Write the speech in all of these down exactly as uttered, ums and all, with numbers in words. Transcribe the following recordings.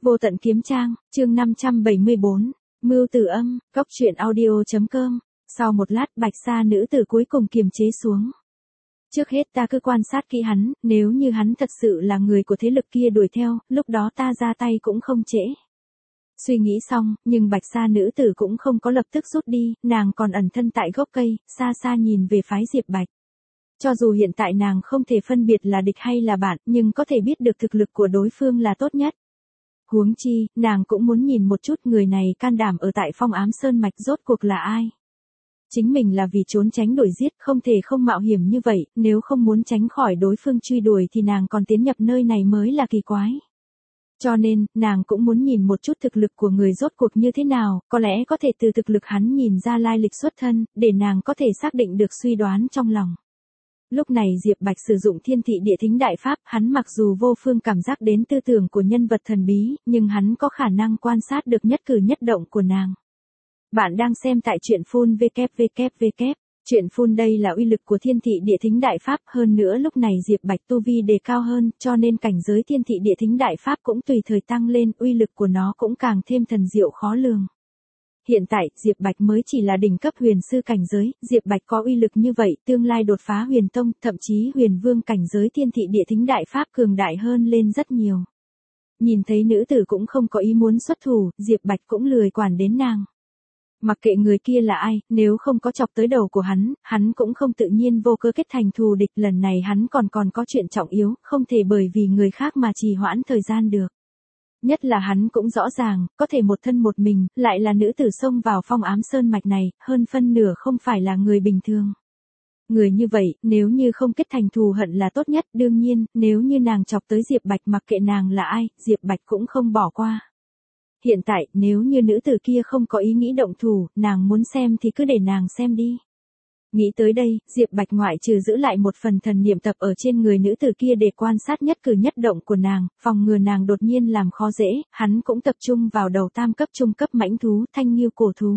Vô tận kiếm trang, chương năm trăm bảy mươi bốn, mưu tử âm, cóc truyện audio.com. Sau một lát Bạch Sa nữ tử cuối cùng kiềm chế xuống. Trước hết ta cứ quan sát kỹ hắn, nếu như hắn thật sự là người của thế lực kia đuổi theo, lúc đó ta ra tay cũng không trễ. Suy nghĩ xong, nhưng Bạch Sa nữ tử cũng không có lập tức rút đi, nàng còn ẩn thân tại gốc cây, xa xa nhìn về phái Diệp Bạch. Cho dù hiện tại nàng không thể phân biệt là địch hay là bạn, nhưng có thể biết được thực lực của đối phương là tốt nhất. Huống chi, nàng cũng muốn nhìn một chút người này can đảm ở tại Phong Ám Sơn Mạch rốt cuộc là ai. Chính mình là vì trốn tránh đuổi giết, không thể không mạo hiểm như vậy, nếu không muốn tránh khỏi đối phương truy đuổi thì nàng còn tiến nhập nơi này mới là kỳ quái. Cho nên, nàng cũng muốn nhìn một chút thực lực của người rốt cuộc như thế nào, có lẽ có thể từ thực lực hắn nhìn ra lai lịch xuất thân, để nàng có thể xác định được suy đoán trong lòng. Lúc này Diệp Bạch sử dụng Thiên Thị Địa Thính Đại Pháp, hắn mặc dù vô phương cảm giác đến tư tưởng của nhân vật thần bí, nhưng hắn có khả năng quan sát được nhất cử nhất động của nàng. Bạn đang xem tại truyện phun vê kép vê kép vê kép. Truyện phun đây là uy lực của Thiên Thị Địa Thính Đại Pháp, hơn nữa lúc này Diệp Bạch tu vi đề cao hơn, cho nên cảnh giới Thiên Thị Địa Thính Đại Pháp cũng tùy thời tăng lên, uy lực của nó cũng càng thêm thần diệu khó lường. Hiện tại, Diệp Bạch mới chỉ là đỉnh cấp huyền sư cảnh giới, Diệp Bạch có uy lực như vậy, tương lai đột phá huyền tông, thậm chí huyền vương cảnh giới Thiên Thị Địa Thính Đại Pháp cường đại hơn lên rất nhiều. Nhìn thấy nữ tử cũng không có ý muốn xuất thủ, Diệp Bạch cũng lười quản đến nàng. Mặc kệ người kia là ai, nếu không có chọc tới đầu của hắn, hắn cũng không tự nhiên vô cớ kết thành thù địch, lần này hắn còn còn có chuyện trọng yếu, không thể bởi vì người khác mà trì hoãn thời gian được. Nhất là hắn cũng rõ ràng, có thể một thân một mình, lại là nữ tử xông vào Phong Ám Sơn Mạch này, hơn phân nửa không phải là người bình thường. Người như vậy, nếu như không kết thành thù hận là tốt nhất, đương nhiên, nếu như nàng chọc tới Diệp Bạch mặc kệ nàng là ai, Diệp Bạch cũng không bỏ qua. Hiện tại, nếu như nữ tử kia không có ý nghĩ động thủ, nàng muốn xem thì cứ để nàng xem đi. Nghĩ tới đây, Diệp Bạch ngoại trừ giữ lại một phần thần niệm tập ở trên người nữ tử kia để quan sát nhất cử nhất động của nàng, phòng ngừa nàng đột nhiên làm khó dễ, hắn cũng tập trung vào đầu tam cấp trung cấp mãnh thú, thanh nghiêu cổ thú.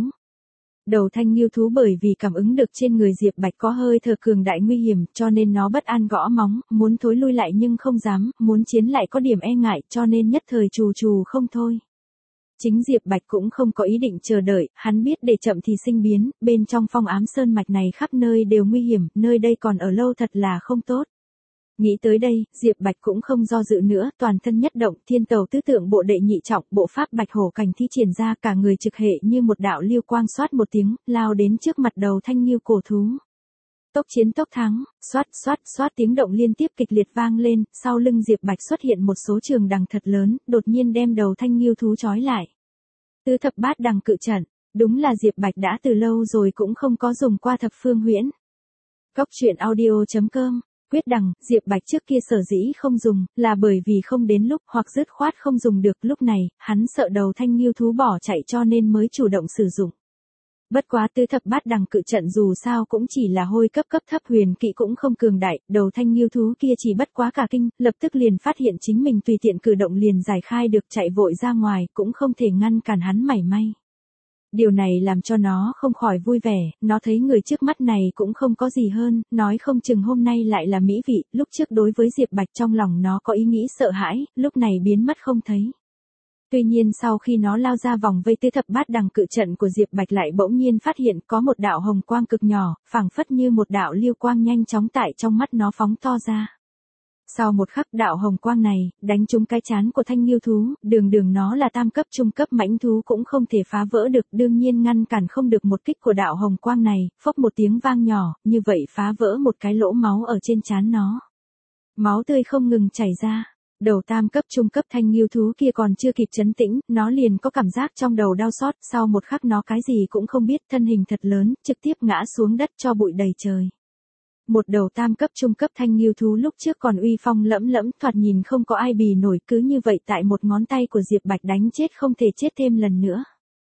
Đầu thanh nghiêu thú bởi vì cảm ứng được trên người Diệp Bạch có hơi thở cường đại nguy hiểm, cho nên nó bất an gõ móng, muốn thối lui lại nhưng không dám, muốn chiến lại có điểm e ngại, cho nên nhất thời trù trù không thôi. Chính Diệp Bạch cũng không có ý định chờ đợi, hắn biết để chậm thì sinh biến, bên trong Phong Ám Sơn Mạch này khắp nơi đều nguy hiểm, nơi đây còn ở lâu thật là không tốt. Nghĩ tới đây, Diệp Bạch cũng không do dự nữa, toàn thân nhất động, thiên tàu tứ tượng bộ đệ nhị trọng, bộ pháp Bạch Hổ Cảnh thi triển ra, cả người trực hệ như một đạo lưu quang xoát một tiếng, lao đến trước mặt đầu thanh nghiêu cổ thú. Tốc chiến tốc thắng, xoát xoát xoát tiếng động liên tiếp kịch liệt vang lên, sau lưng Diệp Bạch xuất hiện một số trường đằng thật lớn, đột nhiên đem đầu thanh nghiêu thú trói lại. Tứ thập bát đằng cự trận, đúng là Diệp Bạch đã từ lâu rồi cũng không có dùng qua thập phương huyễn. Cóc truyện audio.com. Quyết đằng, Diệp Bạch trước kia sở dĩ không dùng, là bởi vì không đến lúc hoặc dứt khoát không dùng được, lúc này, hắn sợ đầu thanh nghiêu thú bỏ chạy cho nên mới chủ động sử dụng. Bất quá tứ thập bát đằng cự trận dù sao cũng chỉ là hôi cấp cấp thấp huyền kỵ cũng không cường đại, đầu thanh nghiêu thú kia chỉ bất quá cả kinh, lập tức liền phát hiện chính mình tùy tiện cử động liền giải khai được, chạy vội ra ngoài, cũng không thể ngăn cản hắn mảy may. Điều này làm cho nó không khỏi vui vẻ, nó thấy người trước mắt này cũng không có gì hơn, nói không chừng hôm nay lại là mỹ vị, lúc trước đối với Diệp Bạch trong lòng nó có ý nghĩ sợ hãi, lúc này biến mất không thấy. Tuy nhiên sau khi nó lao ra vòng vây tứ thập bát đằng cự trận của Diệp Bạch lại bỗng nhiên phát hiện có một đạo hồng quang cực nhỏ, phảng phất như một đạo liêu quang nhanh chóng tại trong mắt nó phóng to ra. Sau một khắc đạo hồng quang này, đánh trúng cái trán của thanh nghiêu thú, đường đường nó là tam cấp trung cấp mãnh thú cũng không thể phá vỡ được, đương nhiên ngăn cản không được một kích của đạo hồng quang này, phốc một tiếng vang nhỏ, như vậy phá vỡ một cái lỗ máu ở trên trán nó. Máu tươi không ngừng chảy ra. Đầu tam cấp trung cấp thanh nghiêu thú kia còn chưa kịp trấn tĩnh, nó liền có cảm giác trong đầu đau xót, sau một khắc nó cái gì cũng không biết, thân hình thật lớn, trực tiếp ngã xuống đất cho bụi đầy trời. Một đầu tam cấp trung cấp thanh nghiêu thú lúc trước còn uy phong lẫm lẫm, thoạt nhìn không có ai bì nổi, cứ như vậy tại một ngón tay của Diệp Bạch đánh chết không thể chết thêm lần nữa.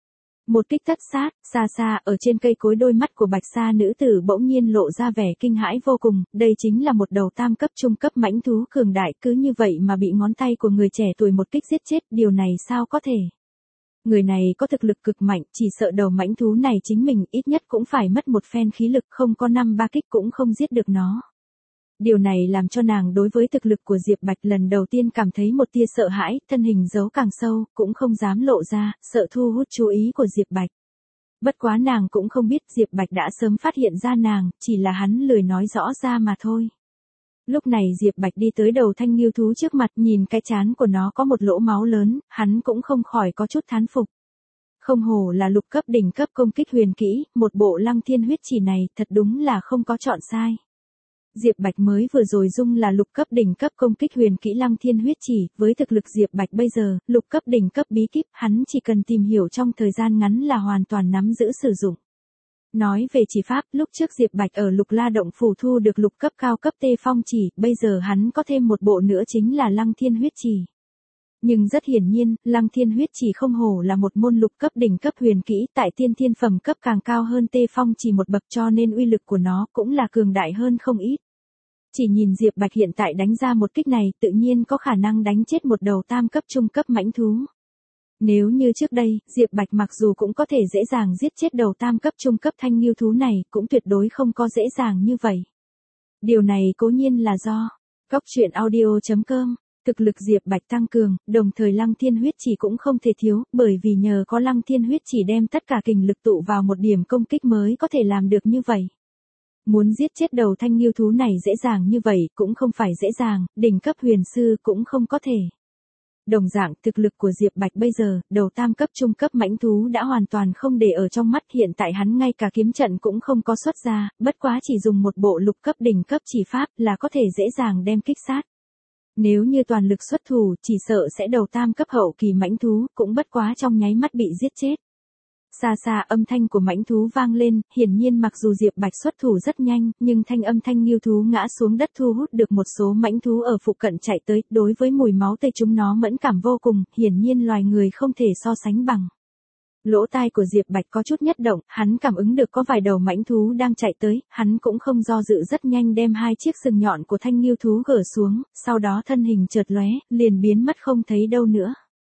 Một kích thất sát, xa xa, ở trên cây cối đôi mắt của Bạch Sa nữ tử bỗng nhiên lộ ra vẻ kinh hãi vô cùng, đây chính là một đầu tam cấp trung cấp mãnh thú cường đại, cứ như vậy mà bị ngón tay của người trẻ tuổi một kích giết chết, điều này sao có thể. Người này có thực lực cực mạnh, chỉ sợ đầu mãnh thú này chính mình ít nhất cũng phải mất một phen khí lực, không có năm ba kích cũng không giết được nó. Điều này làm cho nàng đối với thực lực của Diệp Bạch lần đầu tiên cảm thấy một tia sợ hãi, thân hình giấu càng sâu, cũng không dám lộ ra, sợ thu hút chú ý của Diệp Bạch. Bất quá nàng cũng không biết Diệp Bạch đã sớm phát hiện ra nàng, chỉ là hắn lười nói rõ ra mà thôi. Lúc này Diệp Bạch đi tới đầu thanh nghiêu thú trước mặt, nhìn cái trán của nó có một lỗ máu lớn, hắn cũng không khỏi có chút thán phục. Không hổ là lục cấp đỉnh cấp công kích huyền kỹ, một bộ Lăng Thiên huyết chỉ này thật đúng là không có chọn sai. Diệp Bạch mới vừa rồi dung là lục cấp đỉnh cấp công kích huyền kỹ Lăng Thiên huyết chỉ, với thực lực Diệp Bạch bây giờ, lục cấp đỉnh cấp bí kíp, hắn chỉ cần tìm hiểu trong thời gian ngắn là hoàn toàn nắm giữ sử dụng. Nói về chỉ pháp, lúc trước Diệp Bạch ở Lục La động phủ thu được lục cấp cao cấp Tê Phong chỉ, bây giờ hắn có thêm một bộ nữa chính là Lăng Thiên huyết chỉ. Nhưng rất hiển nhiên, Lăng Thiên huyết chỉ không hổ là một môn lục cấp đỉnh cấp huyền kỹ, tại tiên thiên phẩm cấp càng cao hơn Tê Phong chỉ một bậc, cho nên uy lực của nó cũng là cường đại hơn không ít. Chỉ nhìn Diệp Bạch hiện tại đánh ra một kích này, tự nhiên có khả năng đánh chết một đầu tam cấp trung cấp mãnh thú. Nếu như trước đây, Diệp Bạch mặc dù cũng có thể dễ dàng giết chết đầu tam cấp trung cấp thanh nghiêu thú này, cũng tuyệt đối không có dễ dàng như vậy. Điều này cố nhiên là do Cóc Truyện Audio chấm com, thực lực Diệp Bạch tăng cường, đồng thời Lăng Thiên huyết chỉ cũng không thể thiếu, bởi vì nhờ có Lăng Thiên huyết chỉ đem tất cả kình lực tụ vào một điểm công kích mới có thể làm được như vậy. Muốn giết chết đầu thanh nghiêu thú này dễ dàng như vậy cũng không phải dễ dàng, đỉnh cấp huyền sư cũng không có thể. Đồng dạng, thực lực của Diệp Bạch bây giờ, đầu tam cấp trung cấp mãnh thú đã hoàn toàn không để ở trong mắt, hiện tại hắn ngay cả kiếm trận cũng không có xuất ra, bất quá chỉ dùng một bộ lục cấp đỉnh cấp chỉ pháp là có thể dễ dàng đem kích sát. Nếu như toàn lực xuất thủ, chỉ sợ sẽ đầu tam cấp hậu kỳ mãnh thú, cũng bất quá trong nháy mắt bị giết chết. Xa xa âm thanh của mãnh thú vang lên, hiển nhiên mặc dù Diệp Bạch xuất thủ rất nhanh, nhưng thanh âm thanh nghiêu thú ngã xuống đất thu hút được một số mãnh thú ở phụ cận chạy tới, đối với mùi máu tươi chúng nó mẫn cảm vô cùng, hiển nhiên loài người không thể so sánh bằng. Lỗ tai của Diệp Bạch có chút nhất động, hắn cảm ứng được có vài đầu mãnh thú đang chạy tới, hắn cũng không do dự rất nhanh đem hai chiếc sừng nhọn của thanh nghiêu thú gỡ xuống, sau đó thân hình chợt lóe, liền biến mất không thấy đâu nữa.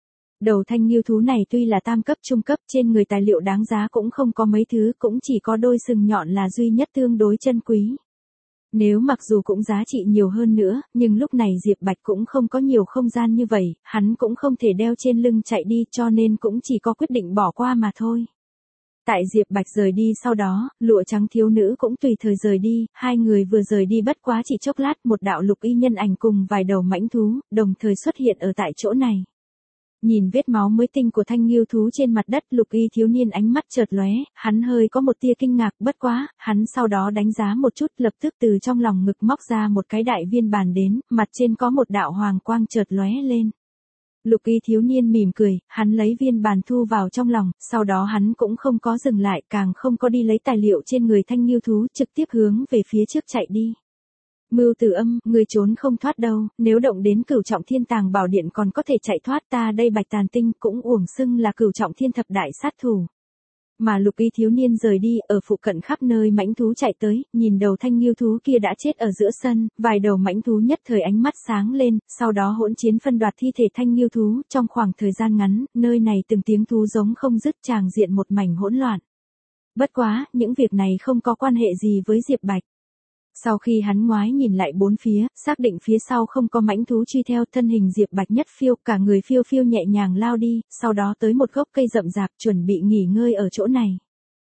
Đầu thanh nghiêu thú này tuy là tam cấp trung cấp, trên người tài liệu đáng giá cũng không có mấy thứ, cũng chỉ có đôi sừng nhọn là duy nhất tương đối chân quý. Nếu mặc dù cũng giá trị nhiều hơn nữa, nhưng lúc này Diệp Bạch cũng không có nhiều không gian như vậy, hắn cũng không thể đeo trên lưng chạy đi, cho nên cũng chỉ có quyết định bỏ qua mà thôi. Tại Diệp Bạch rời đi sau đó, lụa trắng thiếu nữ cũng tùy thời rời đi, hai người vừa rời đi bất quá chỉ chốc lát, một đạo lục y nhân ảnh cùng vài đầu mãnh thú, đồng thời xuất hiện ở tại chỗ này. Nhìn vết máu mới tinh của thanh nghiêu thú trên mặt đất, lục y thiếu niên ánh mắt chợt lóe, hắn hơi có một tia kinh ngạc, bất quá, hắn sau đó đánh giá một chút, lập tức từ trong lòng ngực móc ra một cái đại viên bàn đến, mặt trên có một đạo hoàng quang chợt lóe lên. Lục y thiếu niên mỉm cười, hắn lấy viên bàn thu vào trong lòng, sau đó hắn cũng không có dừng lại, càng không có đi lấy tài liệu trên người thanh nghiêu thú, trực tiếp hướng về phía trước chạy đi. Mưu Tử Âm, người trốn không thoát đâu, nếu động đến Cửu Trọng Thiên Tàng Bảo Điện còn có thể chạy thoát, ta đây Bạch Tàn Tinh cũng uổng xưng là Cửu Trọng Thiên thập đại sát thủ. Mà lục y thiếu niên rời đi, ở phụ cận khắp nơi mãnh thú chạy tới, nhìn đầu thanh nghiêu thú kia đã chết ở giữa sân, vài đầu mãnh thú nhất thời ánh mắt sáng lên, sau đó hỗn chiến phân đoạt thi thể thanh nghiêu thú, trong khoảng thời gian ngắn, nơi này từng tiếng thú giống không dứt, tràng diện một mảnh hỗn loạn. Bất quá, những việc này không có quan hệ gì với Diệp Bạch. Sau khi hắn ngoái nhìn lại bốn phía, xác định phía sau không có mãnh thú truy theo, thân hình Diệp Bạch nhất phiêu, cả người phiêu phiêu nhẹ nhàng lao đi, sau đó tới một gốc cây rậm rạp, chuẩn bị nghỉ ngơi ở chỗ này.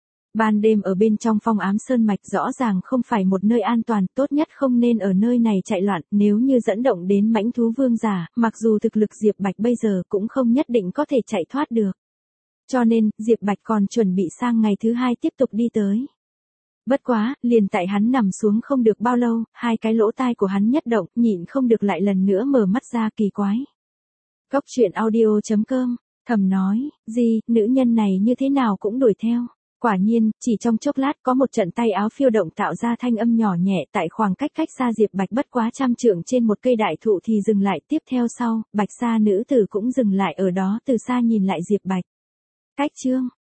Ban đêm ở bên trong phong ám sơn mạch rõ ràng không phải một nơi an toàn, tốt nhất không nên ở nơi này chạy loạn, nếu như dẫn động đến mãnh thú vương giả, mặc dù thực lực Diệp Bạch bây giờ cũng không nhất định có thể chạy thoát được. Cho nên, Diệp Bạch còn chuẩn bị sang ngày thứ hai tiếp tục đi tới. Bất quá, liền tại hắn nằm xuống không được bao lâu, hai cái lỗ tai của hắn nhất động, nhịn không được lại lần nữa mở mắt ra, kỳ quái. Cóc Truyện Audio chấm com, thầm nói, gì, nữ nhân này như thế nào cũng đuổi theo. Quả nhiên, chỉ trong chốc lát có một trận tay áo phiêu động tạo ra thanh âm nhỏ nhẹ, tại khoảng cách cách xa Diệp Bạch bất quá trăm trượng trên một cây đại thụ thì dừng lại, tiếp theo sau, Bạch Sa nữ tử cũng dừng lại ở đó, từ xa nhìn lại Diệp Bạch. Cách chương